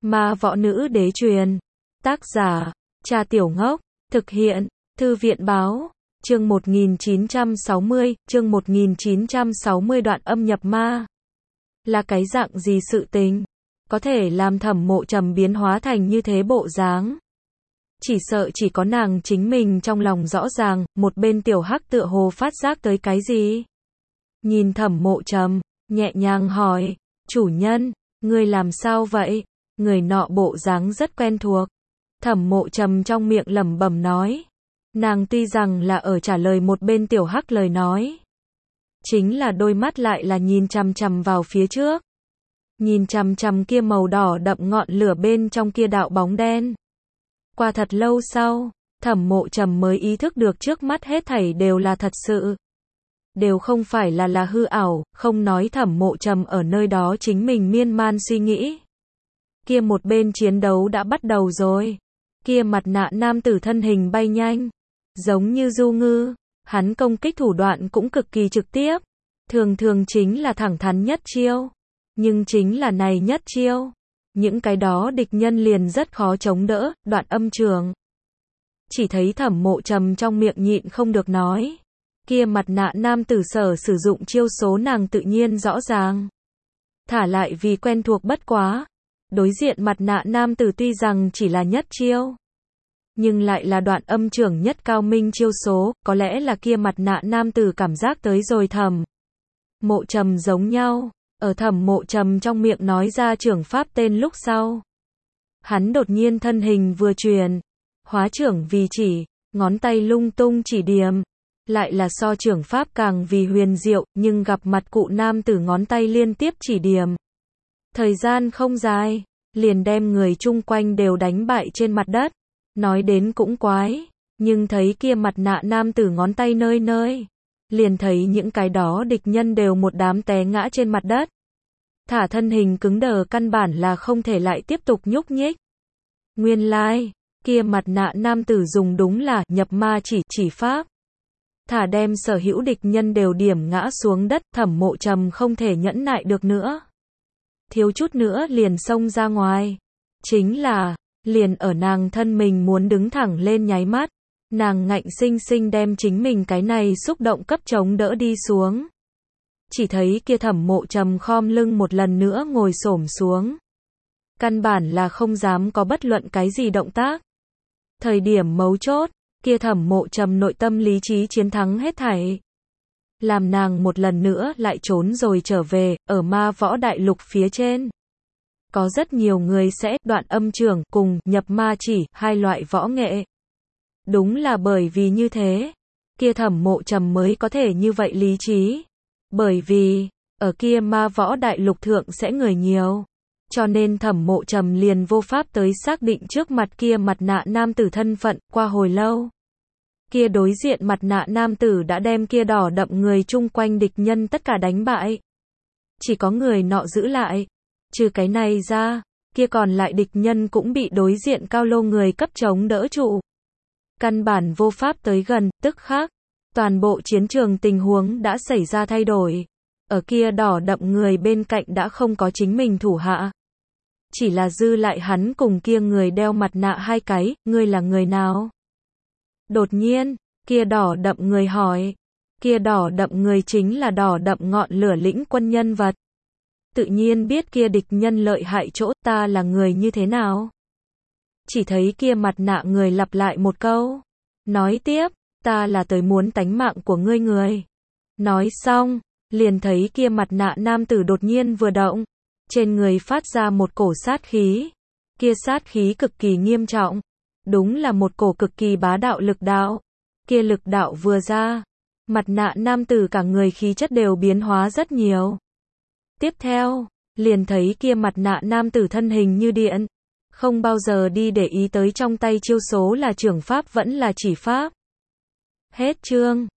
Ma võ nữ đế truyền. Tác giả, Cha Tiểu Ngốc. Thực hiện, Thư viện báo. Chương 1960, đoạn âm nhập ma. Là cái dạng gì sự tình? Có thể làm Thẩm Mộ Trầm biến hóa thành như thế bộ dáng? Chỉ sợ chỉ có nàng chính mình trong lòng rõ ràng, một bên tiểu hắc tựa hồ phát giác tới cái gì. Nhìn Thẩm Mộ Trầm, nhẹ nhàng hỏi, chủ nhân, ngươi làm sao vậy? Người nọ bộ dáng rất quen thuộc. Thẩm Mộ Trầm trong miệng lẩm bẩm nói. Nàng tuy rằng là ở trả lời một bên tiểu hắc lời nói. Chính là đôi mắt lại là nhìn chằm chằm vào phía trước. Nhìn chằm chằm kia màu đỏ đậm ngọn lửa bên trong kia đạo bóng đen. Qua thật lâu sau, Thẩm Mộ Trầm mới ý thức được trước mắt hết thảy đều là thật sự. Đều không phải là hư ảo, không nói Thẩm Mộ Trầm ở nơi đó chính mình miên man suy nghĩ. Kia một bên chiến đấu đã bắt đầu rồi. Kia mặt nạ nam tử thân hình bay nhanh. Giống như du ngư, hắn công kích thủ đoạn cũng cực kỳ trực tiếp. Thường thường chính là thẳng thắn nhất chiêu. Nhưng chính là này nhất chiêu. Những cái đó địch nhân liền rất khó chống đỡ, đoạn âm trường. Chỉ thấy Thẩm Mộ Trầm trong miệng nhịn không được nói. Kia mặt nạ nam tử sở sử dụng chiêu số nàng tự nhiên rõ ràng. Thả lại vì quen thuộc bất quá. Đối diện mặt nạ nam tử tuy rằng chỉ là nhất chiêu. Nhưng lại là đoạn âm trưởng nhất cao minh chiêu số, có lẽ là kia mặt nạ nam tử cảm giác tới rồi Thẩm Mộ Trầm giống nhau. Ở Thẩm Mộ Trầm trong miệng nói ra trưởng pháp tên lúc sau. Hắn đột nhiên thân hình vừa chuyển. Hóa trưởng vì chỉ, ngón tay lung tung chỉ điểm. Lại là so trưởng pháp càng vì huyền diệu, nhưng gặp mặt cụ nam tử ngón tay liên tiếp chỉ điểm. Thời gian không dài, liền đem người chung quanh đều đánh bại trên mặt đất. Nói đến cũng quái, nhưng thấy kia mặt nạ nam tử ngón tay nơi nơi. Liền thấy những cái đó địch nhân đều một đám té ngã trên mặt đất. Thả thân hình cứng đờ căn bản là không thể lại tiếp tục nhúc nhích. Nguyên lai, kia mặt nạ nam tử dùng đúng là nhập ma chỉ pháp. Thả đem sở hữu địch nhân đều điểm ngã xuống đất, Thẩm Mộ Trầm không thể nhẫn nại được nữa. Thiếu chút nữa liền xông ra ngoài. Chính là, liền ở nàng thân mình muốn đứng thẳng lên nháy mắt. Nàng ngạnh sinh sinh đem chính mình cái này xúc động cấp chống đỡ đi xuống. Chỉ thấy kia Thẩm Mộ Trầm khom lưng một lần nữa ngồi xổm xuống. Căn bản là không dám có bất luận cái gì động tác. Thời điểm mấu chốt, kia Thẩm Mộ Trầm nội tâm lý trí chiến thắng hết thảy. Làm nàng một lần nữa lại trốn rồi trở về, ở ma võ đại lục phía trên. Có rất nhiều người sẽ đoạn âm trường cùng nhập ma chỉ, hai loại võ nghệ. Đúng là bởi vì như thế, kia Thẩm Mộ Trầm mới có thể như vậy lý trí. Bởi vì, ở kia ma võ đại lục thượng sẽ người nhiều. Cho nên Thẩm Mộ Trầm liền vô pháp tới xác định trước mặt kia mặt nạ nam tử thân phận, qua hồi lâu. Kia đối diện mặt nạ nam tử đã đem kia đỏ đậm người chung quanh địch nhân tất cả đánh bại. Chỉ có người nọ giữ lại. Trừ cái này ra, kia còn lại địch nhân cũng bị đối diện cao lô người cấp chống đỡ trụ. Căn bản vô pháp tới gần, tức khác. Toàn bộ chiến trường tình huống đã xảy ra thay đổi. Ở kia đỏ đậm người bên cạnh đã không có chính mình thủ hạ. Chỉ là dư lại hắn cùng kia người đeo mặt nạ hai cái, ngươi là người nào? Đột nhiên, kia đỏ đậm người hỏi. Kia đỏ đậm người chính là đỏ đậm ngọn lửa lĩnh quân nhân vật. Tự nhiên biết kia địch nhân lợi hại chỗ, ta là người như thế nào? Chỉ thấy kia mặt nạ người lặp lại một câu. Nói tiếp, ta là tới muốn tánh mạng của ngươi người. Nói xong, liền thấy kia mặt nạ nam tử đột nhiên vừa động. Trên người phát ra một cổ sát khí. Kia sát khí cực kỳ nghiêm trọng. Đúng là một cổ cực kỳ bá đạo lực đạo. Kia lực đạo vừa ra. Mặt nạ nam tử cả người khí chất đều biến hóa rất nhiều. Tiếp theo, liền thấy kia mặt nạ nam tử thân hình như điện. Không bao giờ đi để ý tới trong tay chiêu số là trưởng pháp vẫn là chỉ pháp. Hết chương.